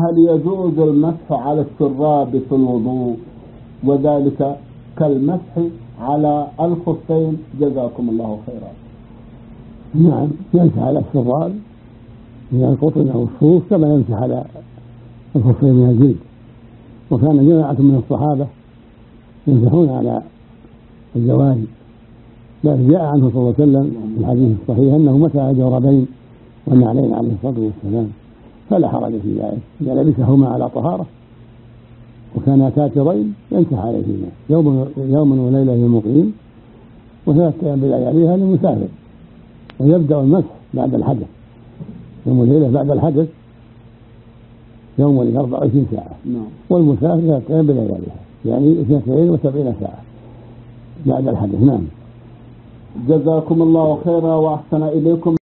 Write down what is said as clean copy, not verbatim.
هل يجوز المسح على الشراب في الوضوء وذلك كالمسح على الخفين؟ جزاكم الله خيرا. نعم، يمسح على الشراب من القطن أو الصوف كما يمسح على الخفين من الجلد. وكان جماعة من الصحابة يمسحون على الجوارب، بل جاء عنه صلى الله عليه وسلم في الحديث الصحيح أنه مسح على الجوربين والنعلين عليه الصلاة والسلام، فلا حرج في ذلك إذا لبسهما على طهارة وكانا كاترين يمسح عليهما يوم وليلة للمقيم وثلاثة أيام بلياليها للمسافر. ويبدأ المسح بعد الحدث، يوم وليلة بعد الحدث يوم وليلة 24 ساعة، والمسافر 3 أيام بلياليها يعني 72 ساعة بعد الحدث. نعم. جزاكم الله خيرا وأحسن إليكم.